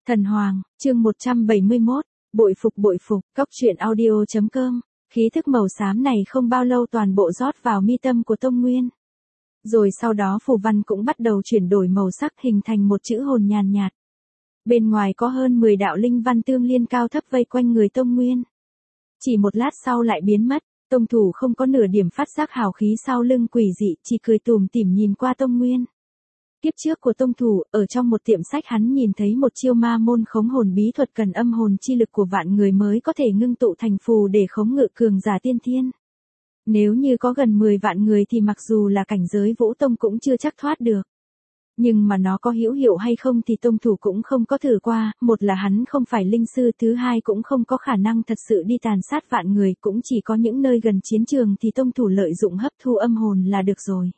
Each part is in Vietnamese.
Thần Hoàng, chương 171, bội phục, cóc truyện audio.com, khí thức màu xám này không bao lâu toàn bộ rót vào mi tâm của Tông Nguyên. Rồi sau đó phù văn cũng bắt đầu chuyển đổi màu sắc hình thành một chữ hồn nhàn nhạt. Bên ngoài có hơn 10 đạo linh văn tương liên cao thấp vây quanh người Tông Nguyên. Chỉ một lát sau lại biến mất, Tông Thủ không có nửa điểm phát giác hào khí sau lưng quỷ dị, chỉ cười tủm tỉm nhìn qua Tông Nguyên. Kiếp trước của Tông Thủ, ở trong một tiệm sách hắn nhìn thấy một chiêu ma môn khống hồn bí thuật cần âm hồn chi lực của vạn người mới có thể ngưng tụ thành phù để khống ngự cường giả tiên thiên. Nếu như có gần 10 vạn người thì mặc dù là cảnh giới vũ tông cũng chưa chắc thoát được. Nhưng mà nó có hữu hiệu hay không thì Tông Thủ cũng không có thử qua, một là hắn không phải linh sư, thứ hai cũng không có khả năng thật sự đi tàn sát vạn người, cũng chỉ có những nơi gần chiến trường thì Tông Thủ lợi dụng hấp thu âm hồn là được rồi.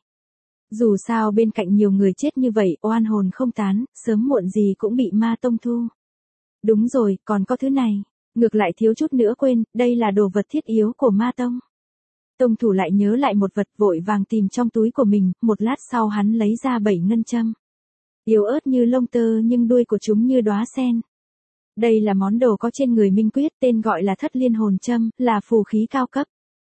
Dù sao bên cạnh nhiều người chết như vậy, oan hồn không tán, sớm muộn gì cũng bị ma tông thu. Đúng rồi, còn có thứ này. Ngược lại thiếu chút nữa quên, đây là đồ vật thiết yếu của ma tông. Tông Thủ lại nhớ lại một vật, vội vàng tìm trong túi của mình, một lát sau hắn lấy ra 7 ngân châm. Yếu ớt như lông tơ nhưng đuôi của chúng như đóa sen. Đây là món đồ có trên người Minh Quyết, tên gọi là Thất Liên Hồn Châm, là phù khí cao cấp.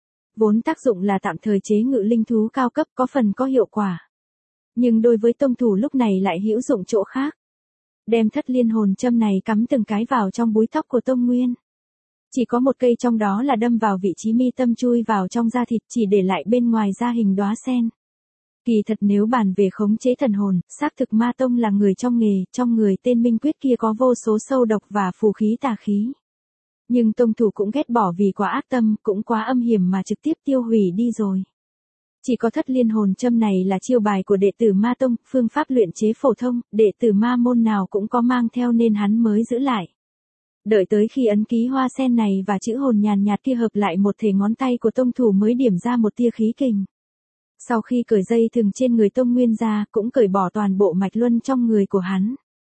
Vốn tác dụng là tạm thời chế ngự linh thú cao cấp, có phần có hiệu quả. Nhưng đối với Tông Thủ lúc này lại hữu dụng chỗ khác. Đem Thất Liên Hồn Châm này cắm từng cái vào trong búi tóc của Tông Nguyên. Chỉ có một cây trong đó là đâm vào vị trí mi tâm, chui vào trong da thịt, chỉ để lại bên ngoài da hình đóa sen. Kỳ thật nếu bàn về khống chế thần hồn, xác thực ma tông là người trong nghề, trong người tên Minh Quyết kia có vô số sâu độc và phù khí tà khí. Nhưng Tông Thủ cũng ghét bỏ vì quá ác tâm, cũng quá âm hiểm mà trực tiếp tiêu hủy đi rồi. Chỉ có Thất Liên Hồn Châm này là chiêu bài của đệ tử ma tông, phương pháp luyện chế phổ thông, đệ tử ma môn nào cũng có mang theo nên hắn mới giữ lại. Đợi tới khi ấn ký hoa sen này và chữ hồn nhàn nhạt kia hợp lại một thể ngón tay của Tông Thủ mới điểm ra một tia khí kình. Sau khi cởi dây thừng trên người Tông Nguyên ra, cũng cởi bỏ toàn bộ mạch luân trong người của hắn.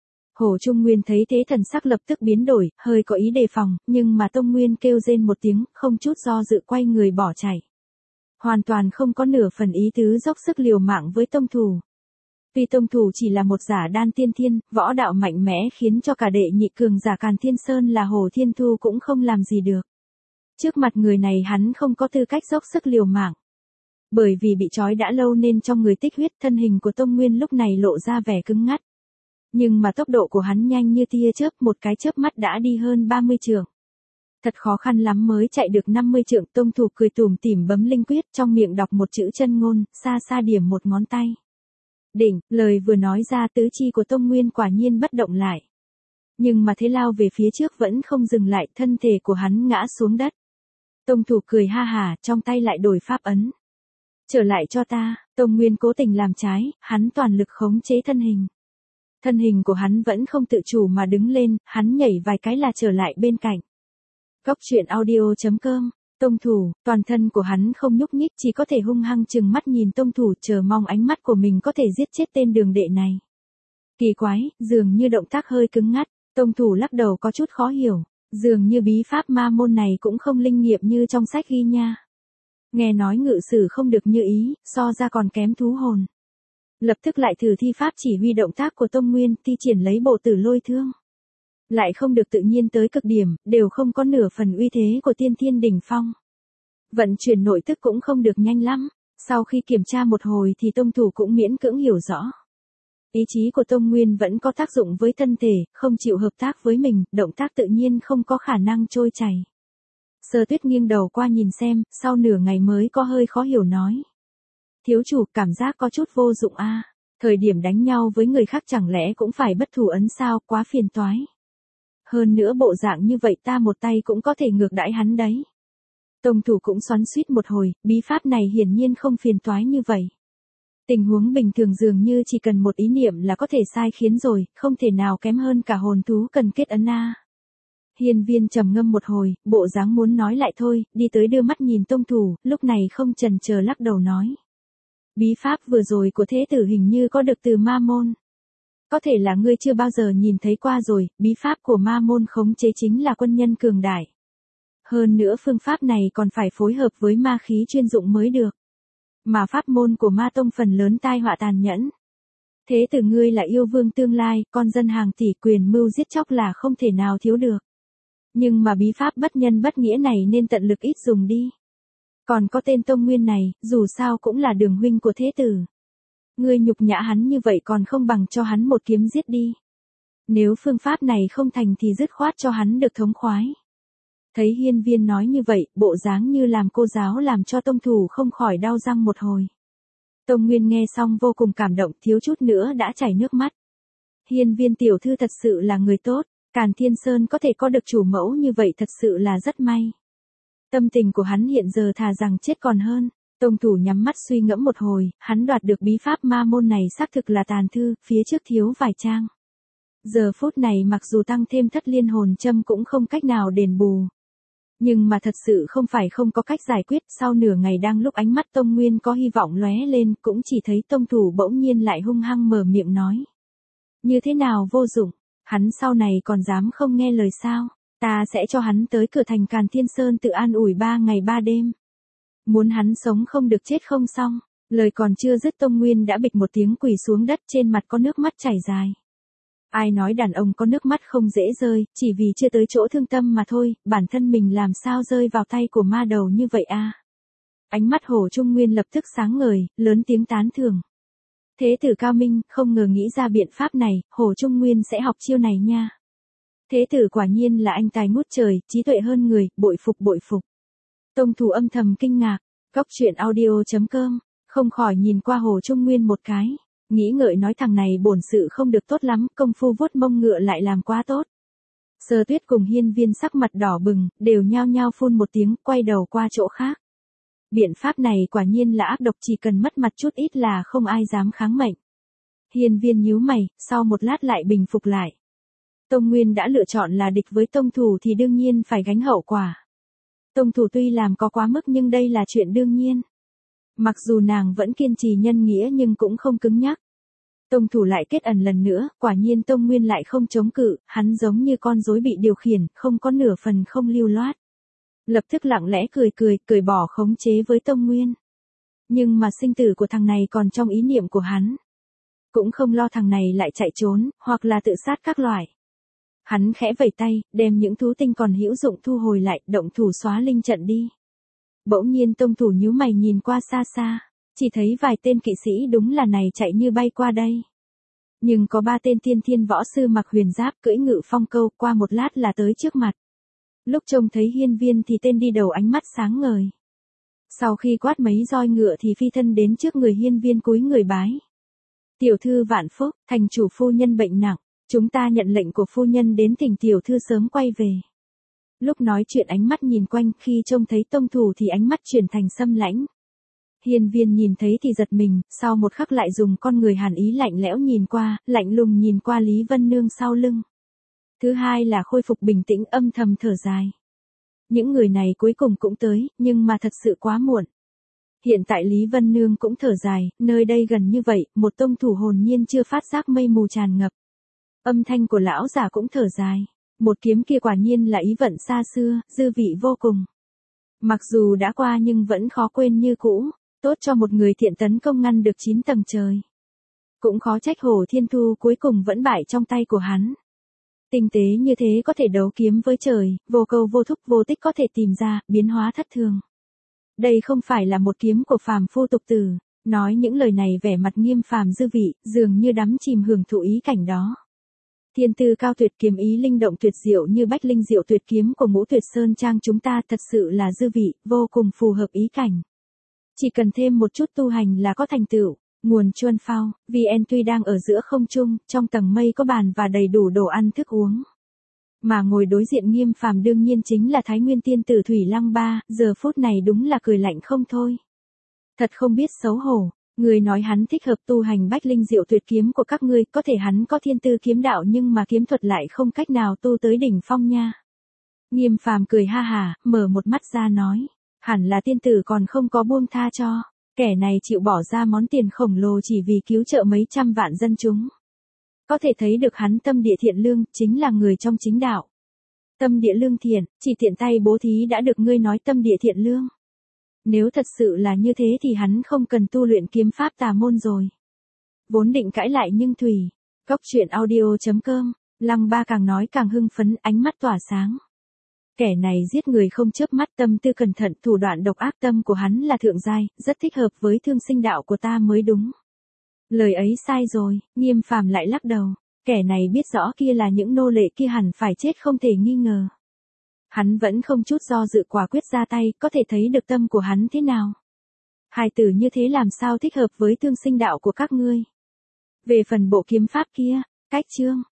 Hồ Trung Nguyên thấy thế thần sắc lập tức biến đổi, hơi có ý đề phòng, nhưng mà Tông Nguyên kêu rên một tiếng, không chút do dự quay người bỏ chạy. Hoàn toàn không có nửa phần ý tứ dốc sức liều mạng với Tông Thủ. Tuy Tông Thủ chỉ là một giả đan tiên thiên, võ đạo mạnh mẽ khiến cho cả đệ nhị cường giả Càn Thiên Sơn là Hồ Thiên Thu cũng không làm gì được. Trước mặt người này hắn không có tư cách dốc sức liều mạng. Bởi vì bị trói đã lâu nên trong người tích huyết, thân hình của Tông Nguyên lúc này lộ ra vẻ cứng ngắt. Nhưng mà tốc độ của hắn nhanh như tia chớp, một cái chớp mắt đã đi hơn 30 trượng. Thật khó khăn lắm mới chạy được 50 trượng. Tông Thủ cười tủm tỉm bấm linh quyết, trong miệng đọc một chữ chân ngôn, xa xa điểm một ngón tay. Đỉnh, lời vừa nói ra tứ chi của Tông Nguyên quả nhiên bất động lại. Nhưng mà thế lao về phía trước vẫn không dừng lại, thân thể của hắn ngã xuống đất. Tông Thủ cười ha hả, trong tay lại đổi pháp ấn. Trở lại cho ta. Tông Nguyên cố tình làm trái, hắn toàn lực khống chế thân hình. Thân hình của hắn vẫn không tự chủ mà đứng lên, hắn nhảy vài cái là trở lại bên cạnh. Cóc truyện audio.com, Tông Thủ, toàn thân của hắn không nhúc nhích, chỉ có thể hung hăng chừng mắt nhìn Tông Thủ, chờ mong ánh mắt của mình có thể giết chết tên đường đệ này. Kỳ quái, dường như động tác hơi cứng ngắt, Tông Thủ lắc đầu có chút khó hiểu, dường như bí pháp ma môn này cũng không linh nghiệm như trong sách ghi nha. Nghe nói ngự sử không được như ý, so ra còn kém thú hồn. Lập tức lại thử thi pháp chỉ huy động tác của Tông Nguyên, thi triển lấy bộ tử lôi thương. Lại không được tự nhiên tới cực điểm, đều không có nửa phần uy thế của tiên thiên đỉnh phong. Vận chuyển nội tức cũng không được nhanh lắm, sau khi kiểm tra một hồi thì Tông Thủ cũng miễn cưỡng hiểu rõ. Ý chí của Tông Nguyên vẫn có tác dụng với thân thể, không chịu hợp tác với mình, động tác tự nhiên không có khả năng trôi chảy. Sơ Tuyết nghiêng đầu qua nhìn xem, sau nửa ngày mới có hơi khó hiểu nói. Thiếu chủ, cảm giác có chút vô dụng a. Thời điểm đánh nhau với người khác chẳng lẽ cũng phải bất thủ ấn sao, quá phiền toái. Hơn nữa bộ dạng như vậy ta một tay cũng có thể ngược đãi hắn đấy. Tông Thủ cũng xoắn xuýt một hồi, bí pháp này hiển nhiên không phiền toái như vậy. Tình huống bình thường dường như chỉ cần một ý niệm là có thể sai khiến rồi, không thể nào kém hơn cả hồn thú cần kết ấn a. Hiên Viên trầm ngâm một hồi, bộ dáng muốn nói lại thôi, đi tới đưa mắt nhìn Tông Thủ, lúc này không chần chờ lắc đầu nói. Bí pháp vừa rồi của thế tử hình như có được từ ma môn. Có thể là ngươi chưa bao giờ nhìn thấy qua rồi, bí pháp của ma môn khống chế chính là quân nhân cường đại. Hơn nữa phương pháp này còn phải phối hợp với ma khí chuyên dụng mới được. Mà pháp môn của ma tông phần lớn tai họa tàn nhẫn. Thế tử ngươi là yêu vương tương lai, con dân hàng tỷ, quyền mưu giết chóc là không thể nào thiếu được. Nhưng mà bí pháp bất nhân bất nghĩa này nên tận lực ít dùng đi. Còn có tên Tông Nguyên này, dù sao cũng là đường huynh của thế tử. Ngươi nhục nhã hắn như vậy còn không bằng cho hắn một kiếm giết đi. Nếu phương pháp này không thành thì dứt khoát cho hắn được thống khoái. Thấy hiên viên nói như vậy, bộ dáng như làm cô giáo làm cho Tông Thủ không khỏi đau răng một hồi. Tông Nguyên nghe xong vô cùng cảm động, thiếu chút nữa đã chảy nước mắt. Hiên viên tiểu thư thật sự là người tốt, Càn Thiên Sơn có thể có được chủ mẫu như vậy thật sự là rất may. Tâm tình của hắn hiện giờ thà rằng chết còn hơn. Tông Thủ nhắm mắt suy ngẫm một hồi, hắn đoạt được bí pháp ma môn này xác thực là tàn thư, phía trước thiếu vài trang. Giờ phút này mặc dù tăng thêm thất liên hồn châm cũng không cách nào đền bù. Nhưng mà thật sự không phải không có cách giải quyết, sau nửa ngày đang lúc ánh mắt Tông Nguyên có hy vọng lóe lên, cũng chỉ thấy Tông Thủ bỗng nhiên lại hung hăng mở miệng nói. Như thế nào vô dụng, hắn sau này còn dám không nghe lời sao, ta sẽ cho hắn tới cửa thành Càn Thiên Sơn tự an ủi 3 ngày 3 đêm. Muốn hắn sống không được chết không xong, lời còn chưa dứt Tông Nguyên đã bịch một tiếng quỳ xuống đất, trên mặt có nước mắt chảy dài. Ai nói đàn ông có nước mắt không dễ rơi, chỉ vì chưa tới chỗ thương tâm mà thôi, bản thân mình làm sao rơi vào tay của ma đầu như vậy a? Ánh mắt Hồ Trung Nguyên lập tức sáng ngời, lớn tiếng tán thưởng. Thế tử cao minh, không ngờ nghĩ ra biện pháp này, Hồ Trung Nguyên sẽ học chiêu này nha. Thế tử quả nhiên là anh tài ngút trời, trí tuệ hơn người, bội phục bội phục. Tông Thủ âm thầm kinh ngạc, Góc Truyện Audio.com, không khỏi nhìn qua Hồ Trung Nguyên một cái. Nghĩ ngợi nói thằng này bổn sự không được tốt lắm, công phu vuốt mông ngựa lại làm quá tốt. Sơ Tuyết cùng hiên viên sắc mặt đỏ bừng, đều nhao nhao phun một tiếng, quay đầu qua chỗ khác. Biện pháp này quả nhiên là ác độc, chỉ cần mất mặt chút ít là không ai dám kháng mệnh. Hiên viên nhíu mày, sau một lát lại bình phục lại. Tông Nguyên đã lựa chọn là địch với Tông Thủ thì đương nhiên phải gánh hậu quả. Tông Thủ tuy làm có quá mức nhưng đây là chuyện đương nhiên. Mặc dù nàng vẫn kiên trì nhân nghĩa nhưng cũng không cứng nhắc. Tông Thủ lại kết ẩn lần nữa, quả nhiên Tông Nguyên lại không chống cự, hắn giống như con rối bị điều khiển, không có nửa phần không lưu loát. Lập tức lặng lẽ cười bỏ khống chế với Tông Nguyên. Nhưng mà sinh tử của thằng này còn trong ý niệm của hắn. Cũng không lo thằng này lại chạy trốn, hoặc là tự sát các loại. Hắn khẽ vẩy tay, đem những thú tinh còn hữu dụng thu hồi lại, động thủ xóa linh trận đi. Bỗng nhiên Tông Thủ nhíu mày nhìn qua xa xa, chỉ thấy vài tên kỵ sĩ đúng là này chạy như bay qua đây. Nhưng có 3 tên tiên thiên võ sư mặc huyền giáp cưỡi ngự phong câu, qua một lát là tới trước mặt. Lúc trông thấy hiên viên thì tên đi đầu ánh mắt sáng ngời. Sau khi quát mấy roi ngựa thì phi thân đến trước người hiên viên cúi người bái. Tiểu thư vạn phúc, thành chủ phu nhân bệnh nặng, chúng ta nhận lệnh của phu nhân đến thỉnh tiểu thư sớm quay về. Lúc nói chuyện ánh mắt nhìn quanh, khi trông thấy Tông Thủ thì ánh mắt chuyển thành xâm lãnh. Hiên viên nhìn thấy thì giật mình, sau một khắc lại dùng con người hàn ý lạnh lẽo nhìn qua, lạnh lùng nhìn qua Lý Vân Nương sau lưng. Thứ hai là khôi phục bình tĩnh, âm thầm thở dài. Những người này cuối cùng cũng tới, nhưng mà thật sự quá muộn. Hiện tại Lý Vân Nương cũng thở dài, nơi đây gần như vậy, một Tông Thủ hồn nhiên chưa phát giác mây mù tràn ngập. Âm thanh của lão giả cũng thở dài. Một kiếm kia quả nhiên là ý vận xa xưa, dư vị vô cùng. Mặc dù đã qua nhưng vẫn khó quên như cũ, tốt cho một người thiện tấn công ngăn được 9 tầng trời. Cũng khó trách Hồ Thiên Thu cuối cùng vẫn bại trong tay của hắn. Tinh tế như thế có thể đấu kiếm với trời, vô câu vô thúc vô tích có thể tìm ra, biến hóa thất thường. Đây không phải là một kiếm của phàm phu tục tử, nói những lời này vẻ mặt nghiêm phàm dư vị, dường như đắm chìm hưởng thụ ý cảnh đó. Thiên tư cao tuyệt, kiếm ý linh động tuyệt diệu như bách linh diệu tuyệt kiếm của Ngũ Tuyệt Sơn Trang chúng ta thật sự là dư vị, vô cùng phù hợp ý cảnh. Chỉ cần thêm một chút tu hành là có thành tựu. Nguồn Chuân Phao, VN tuy đang ở giữa không trung, trong tầng mây có bàn và đầy đủ đồ ăn thức uống. Mà ngồi đối diện nghiêm phàm đương nhiên chính là Thái Nguyên Tiên Tử Thủy Lăng Ba, giờ phút này đúng là cười lạnh không thôi. Thật không biết xấu hổ. Người nói hắn thích hợp tu hành bách linh diệu tuyệt kiếm của các ngươi, có thể hắn có thiên tư kiếm đạo nhưng mà kiếm thuật lại không cách nào tu tới đỉnh phong nha. Nghiêm phàm cười ha hả, mở một mắt ra nói, hẳn là tiên tử còn không có buông tha cho, kẻ này chịu bỏ ra món tiền khổng lồ chỉ vì cứu trợ mấy trăm vạn dân chúng. Có thể thấy được hắn tâm địa thiện lương, chính là người trong chính đạo. Tâm địa lương thiện, chỉ tiện tay bố thí đã được ngươi nói tâm địa thiện lương. Nếu thật sự là như thế thì hắn không cần tu luyện kiếm pháp tà môn rồi. Vốn định cãi lại nhưng Thủy. Cóc truyện audio.com, Lăng Ba càng nói càng hưng phấn, ánh mắt tỏa sáng. Kẻ này giết người không chớp mắt, tâm tư cẩn thận, thủ đoạn độc ác, tâm của hắn là thượng giai, rất thích hợp với thương sinh đạo của ta mới đúng. Lời ấy sai rồi, Nghiêm Phàm lại lắc đầu. Kẻ này biết rõ kia là những nô lệ kia hẳn phải chết không thể nghi ngờ. Hắn vẫn không chút do dự quả quyết ra tay, có thể thấy được tâm của hắn thế nào. Hài tử như thế làm sao thích hợp với thương sinh đạo của các ngươi. Về phần bộ kiếm pháp kia, cách chương.